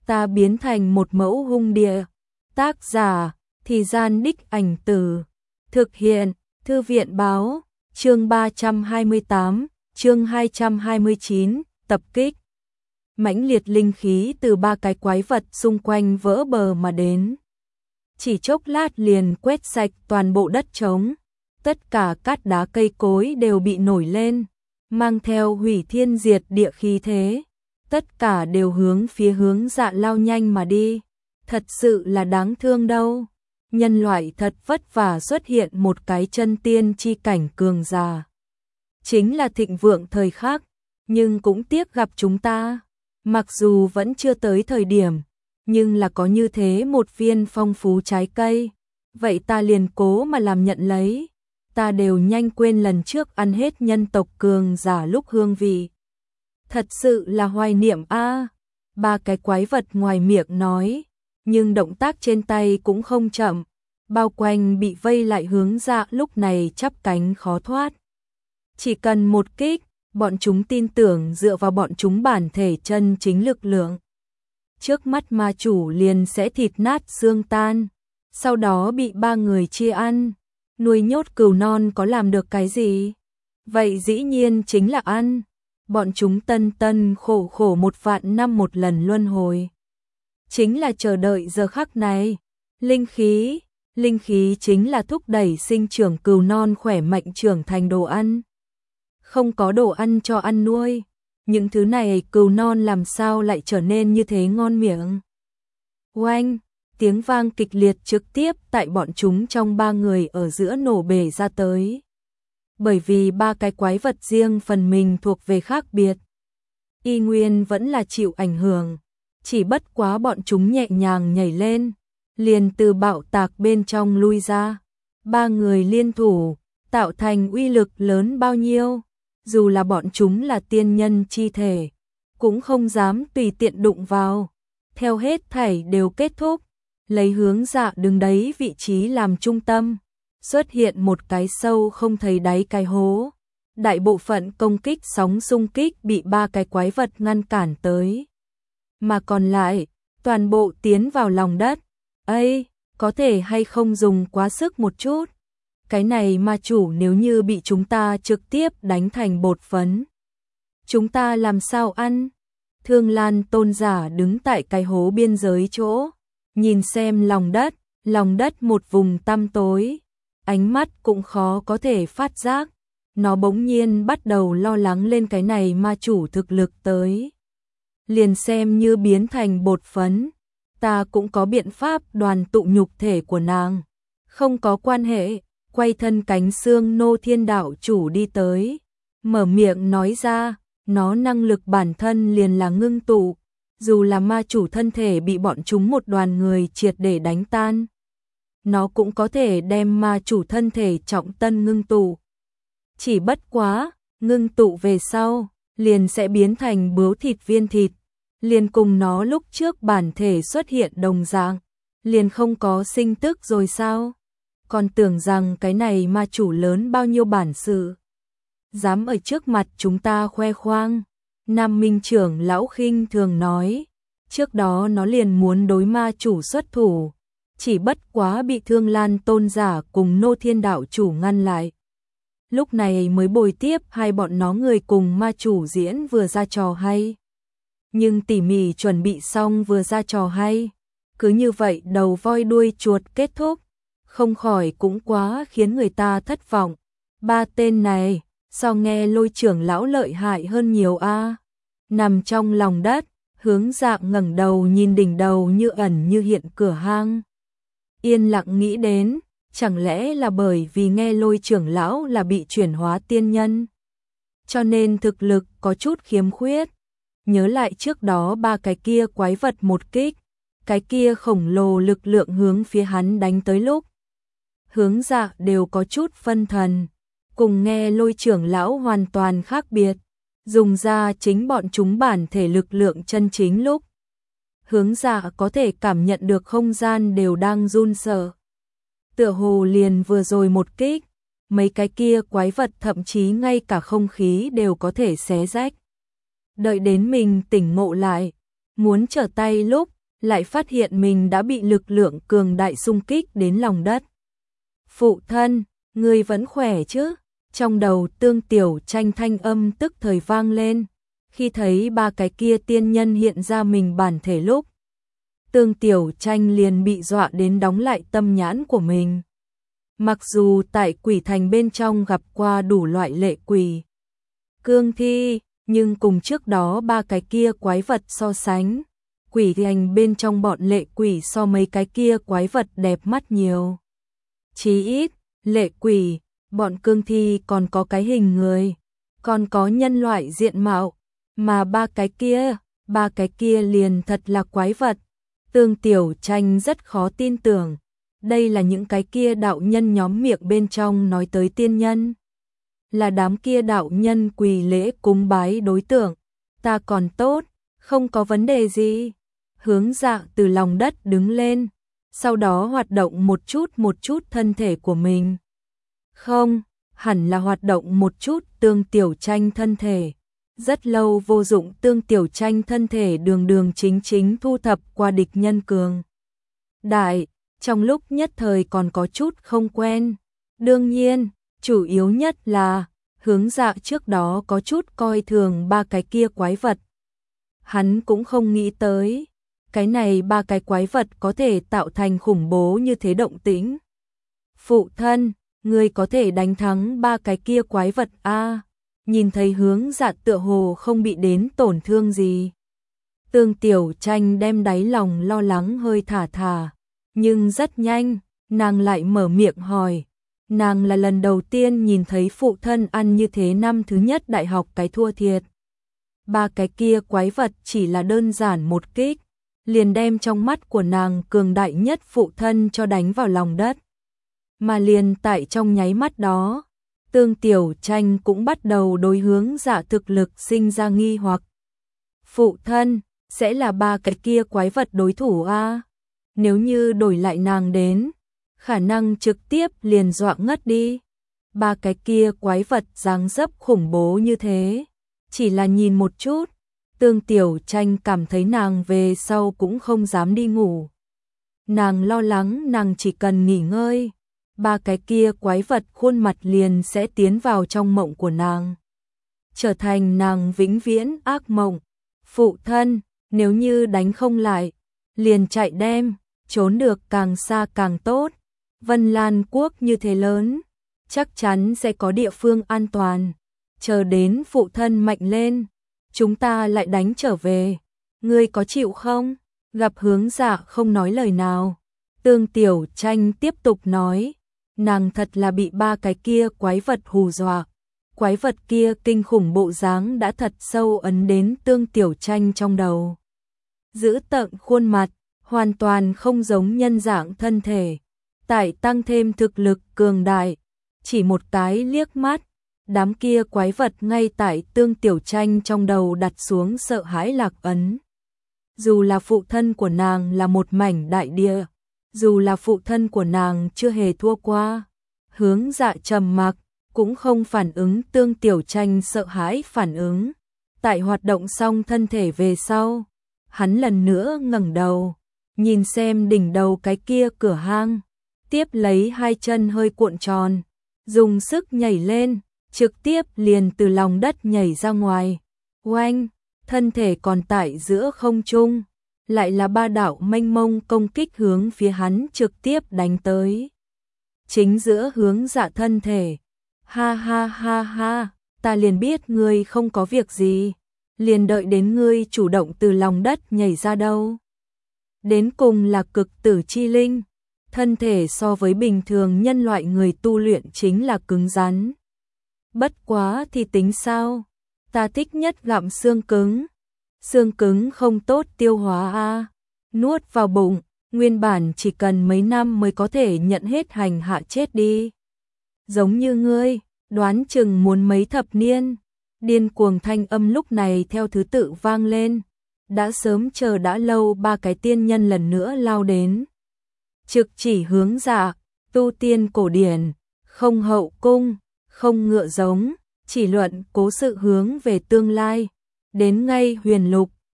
ta biến thành một mẫu hung địa. Tác giả, Thì Gian Đích Ảnh Từ. Thực hiện, Thư viện báo, chương 328, chương 229, tập kích. Mãnh liệt linh khí từ ba cái quái vật xung quanh vỡ bờ mà đến. Chỉ chốc lát liền quét sạch toàn bộ đất trống. Tất cả cát đá cây cối đều bị nổi lên, mang theo hủy thiên diệt địa khí thế. Tất cả đều hướng phía Hướng Dạ lao nhanh mà đi. Thật sự là đáng thương đâu. Nhân loại thật vất vả xuất hiện một cái chân tiên chi cảnh cường giả. Chính là thịnh vượng thời khắc, nhưng cũng tiếc gặp chúng ta. Mặc dù vẫn chưa tới thời điểm, nhưng là có như thế một viên phong phú trái cây. Vậy ta liền cố mà làm nhận lấy. Ta đều nhanh quên lần trước ăn hết nhân tộc cường giả lúc hương vị. Thật sự là hoài niệm a. Ba cái quái vật ngoài miệng nói, nhưng động tác trên tay cũng không chậm. Bao quanh bị vây lại Hướng Dạ lúc này chắp cánh khó thoát. Chỉ cần một kích, bọn chúng tin tưởng dựa vào bọn chúng bản thể chân chính lực lượng. Trước mắt ma chủ liền sẽ thịt nát xương tan, sau đó bị ba người chia ăn. Nuôi nhốt cừu non có làm được cái gì? Vậy dĩ nhiên chính là ăn. Bọn chúng tân tân khổ khổ 1.000 năm một lần luân hồi. Chính là chờ đợi giờ khắc này. Linh khí chính là thúc đẩy sinh trưởng cừu non khỏe mạnh trưởng thành đồ ăn. Không có đồ ăn cho ăn nuôi, những thứ này cừu non làm sao lại trở nên như thế ngon miệng. Oanh, tiếng vang kịch liệt trực tiếp tại bọn chúng trong ba người ở giữa nổ bể ra tới. Bởi vì ba cái quái vật riêng phần mình thuộc về khác biệt. Y nguyên vẫn là chịu ảnh hưởng, chỉ bất quá bọn chúng nhẹ nhàng nhảy lên, liền từ bạo tạc bên trong lui ra. Ba người liên thủ, tạo thành uy lực lớn bao nhiêu. Dù là bọn chúng là tiên nhân chi thể, cũng không dám tùy tiện đụng vào. Theo hết thảy đều kết thúc, lấy Hướng Dạ đứng đấy vị trí làm trung tâm, xuất hiện một cái sâu không thấy đáy cái hố. Đại bộ phận công kích sóng xung kích bị ba cái quái vật ngăn cản tới. Mà còn lại, toàn bộ tiến vào lòng đất. Ây, có thể hay không dùng quá sức một chút. Cái này ma chủ nếu như bị chúng ta trực tiếp đánh thành bột phấn, chúng ta làm sao ăn? Thương Lan tôn giả đứng tại cái hố biên giới chỗ, nhìn xem lòng đất một vùng tăm tối, ánh mắt cũng khó có thể phát giác. Nó bỗng nhiên bắt đầu lo lắng lên cái này ma chủ thực lực tới. Liền xem như biến thành bột phấn, ta cũng có biện pháp đoàn tụ nhục thể của nàng. Không có quan hệ. Quay thân cánh xương Nô Thiên đạo chủ đi tới, mở miệng nói ra, nó năng lực bản thân liền là ngưng tụ, dù là ma chủ thân thể bị bọn chúng một đoàn người triệt để đánh tan, nó cũng có thể đem ma chủ thân thể trọng tân ngưng tụ. Chỉ bất quá, ngưng tụ về sau, liền sẽ biến thành bướu thịt viên thịt, liền cùng nó lúc trước bản thể xuất hiện đồng dạng, liền không có sinh tức rồi sao? Còn tưởng rằng cái này ma chủ lớn bao nhiêu bản sự, dám ở trước mặt chúng ta khoe khoang. Nam Minh trưởng lão khinh thường nói, trước đó nó liền muốn đối ma chủ xuất thủ, chỉ bất quá bị Thương Lan tôn giả cùng Nô Thiên đạo chủ ngăn lại. Lúc này mới bồi tiếp hai bọn nó người cùng ma chủ diễn vừa ra trò hay. Nhưng tỉ mỉ chuẩn bị xong vừa ra trò hay, cứ như vậy đầu voi đuôi chuột kết thúc. Không khỏi cũng quá khiến người ta thất vọng. Ba tên này, so nghe Lôi trưởng lão lợi hại hơn nhiều a. Nằm trong lòng đất, Hướng Dạ ngẩng đầu nhìn đỉnh đầu như ẩn như hiện cửa hang. Yên lặng nghĩ đến, chẳng lẽ là bởi vì nghe Lôi trưởng lão là bị chuyển hóa tiên nhân, cho nên thực lực có chút khiếm khuyết. Nhớ lại trước đó ba cái kia quái vật một kích, cái kia khổng lồ lực lượng hướng phía hắn đánh tới lúc, Hướng Dạ đều có chút phân thần, cùng nghe Lôi trưởng lão hoàn toàn khác biệt, dùng ra chính bọn chúng bản thể lực lượng chân chính lúc. Hướng Dạ có thể cảm nhận được không gian đều đang run sợ. Tựa hồ liền vừa rồi một kích, mấy cái kia quái vật thậm chí ngay cả không khí đều có thể xé rách. Đợi đến mình tỉnh ngộ lại, muốn trở tay lúc, lại phát hiện mình đã bị lực lượng cường đại xung kích đến lòng đất. Phụ thân, ngươi vẫn khỏe chứ? Trong đầu Tương Tiểu Tranh thanh âm tức thời vang lên, khi thấy ba cái kia tiên nhân hiện ra mình bản thể lúc. Tương Tiểu Tranh liền bị dọa đến đóng lại tâm nhãn của mình. Mặc dù tại quỷ thành bên trong gặp qua đủ loại lệ quỷ, cương thi, nhưng cùng trước đó ba cái kia quái vật so sánh, quỷ thành bên trong bọn lệ quỷ so mấy cái kia quái vật đẹp mắt nhiều. Chí ít, lệ quỷ, bọn cương thi còn có cái hình người, còn có nhân loại diện mạo, mà ba cái kia liền thật là quái vật. Tương Tiểu Tranh rất khó tin tưởng, đây là những cái kia đạo nhân nhóm miệng bên trong nói tới tiên nhân. Là đám kia đạo nhân quỳ lễ cúng bái đối tượng, ta còn tốt, không có vấn đề gì. Hướng Dạ từ lòng đất đứng lên, sau đó hoạt động một chút thân thể của mình. Không, hẳn là hoạt động một chút Tương Tiểu Tranh thân thể. Rất lâu vô dụng Tương Tiểu Tranh thân thể đường chính thu thập qua địch nhân cường đại, trong lúc nhất thời còn có chút không quen. Đương nhiên, chủ yếu nhất là Hướng Dạ trước đó có chút coi thường ba cái kia quái vật. Hắn cũng không nghĩ tới, cái này ba cái quái vật có thể tạo thành khủng bố như thế động tĩnh. Phụ thân, ngươi có thể đánh thắng ba cái kia quái vật a? Nhìn thấy Hướng Dạ tựa hồ không bị đến tổn thương gì, Tương Tiểu Tranh đem đáy lòng lo lắng hơi thả, nhưng rất nhanh, nàng lại mở miệng hỏi. Nàng là lần đầu tiên nhìn thấy phụ thân ăn như thế, năm thứ nhất đại học cái thua thiệt. Ba cái kia quái vật chỉ là đơn giản một kích, liền đem trong mắt của nàng cường đại nhất phụ thân cho đánh vào lòng đất. Mà liền tại trong nháy mắt đó, Tương Tiểu Tranh cũng bắt đầu đối Hướng Dạ thực lực sinh ra nghi hoặc. Phụ thân, sẽ là ba cái kia quái vật đối thủ a? Nếu như đổi lại nàng đến, khả năng trực tiếp liền dọa ngất đi. Ba cái kia quái vật dáng dấp khủng bố như thế, chỉ là nhìn một chút, Tương Tiểu Tranh cảm thấy nàng về sau cũng không dám đi ngủ. Nàng lo lắng nàng chỉ cần nghỉ ngơi, ba cái kia quái vật khuôn mặt liền sẽ tiến vào trong mộng của nàng, trở thành nàng vĩnh viễn ác mộng. Phụ thân, nếu như đánh không lại, liền chạy đem, trốn được càng xa càng tốt. Vân Lan quốc như thế lớn, chắc chắn sẽ có địa phương an toàn. Chờ đến phụ thân mạnh lên, chúng ta lại đánh trở về. Ngươi có chịu không? Gặp Hướng Dạ không nói lời nào, Tương Tiểu Tranh tiếp tục nói. Nàng thật là bị ba cái kia quái vật hù dọa. Quái vật kia kinh khủng bộ dáng đã thật sâu ấn đến Tương Tiểu Tranh trong đầu. Giữ tợn khuôn mặt, hoàn toàn không giống nhân dạng thân thể. Tại tăng thêm thực lực cường đại, chỉ một cái liếc mắt, đám kia quái vật ngay tại Tương Tiểu Tranh trong đầu đặt xuống sợ hãi lạc ấn. Dù là phụ thân của nàng là một mảnh đại địa, dù là phụ thân của nàng chưa hề thua qua, Hướng Dạ trầm mặc, cũng không phản ứng Tương Tiểu Tranh sợ hãi phản ứng. Tại hoạt động xong thân thể về sau, hắn lần nữa ngẩng đầu, nhìn xem đỉnh đầu cái kia cửa hang, tiếp lấy hai chân hơi cuộn tròn, dùng sức nhảy lên, trực tiếp liền từ lòng đất nhảy ra ngoài. Oanh, thân thể còn tại giữa không trung, lại là ba đạo mênh mông công kích hướng phía hắn trực tiếp đánh tới. Chính giữa Hướng Dạ thân thể. Ha ha ha ha, ta liền biết ngươi không có việc gì, liền đợi đến ngươi chủ động từ lòng đất nhảy ra đâu. Đến cùng là cực tử chi linh, thân thể so với bình thường nhân loại người tu luyện chính là cứng rắn. Bất quá thì tính sao, ta thích nhất gặm xương cứng không tốt tiêu hóa a, nuốt vào bụng, nguyên bản chỉ cần mấy năm mới có thể nhận hết hành hạ chết đi. Giống như ngươi, đoán chừng muốn mấy thập niên. Điên cuồng thanh âm lúc này theo thứ tự vang lên, đã sớm chờ đã lâu ba cái tiên nhân lần nữa lao đến. Trực chỉ Hướng Dạ, tu tiên cổ điển, không hậu cung, không ngựa giống, chỉ luận cố sự hướng về tương lai, đến ngay huyền lục,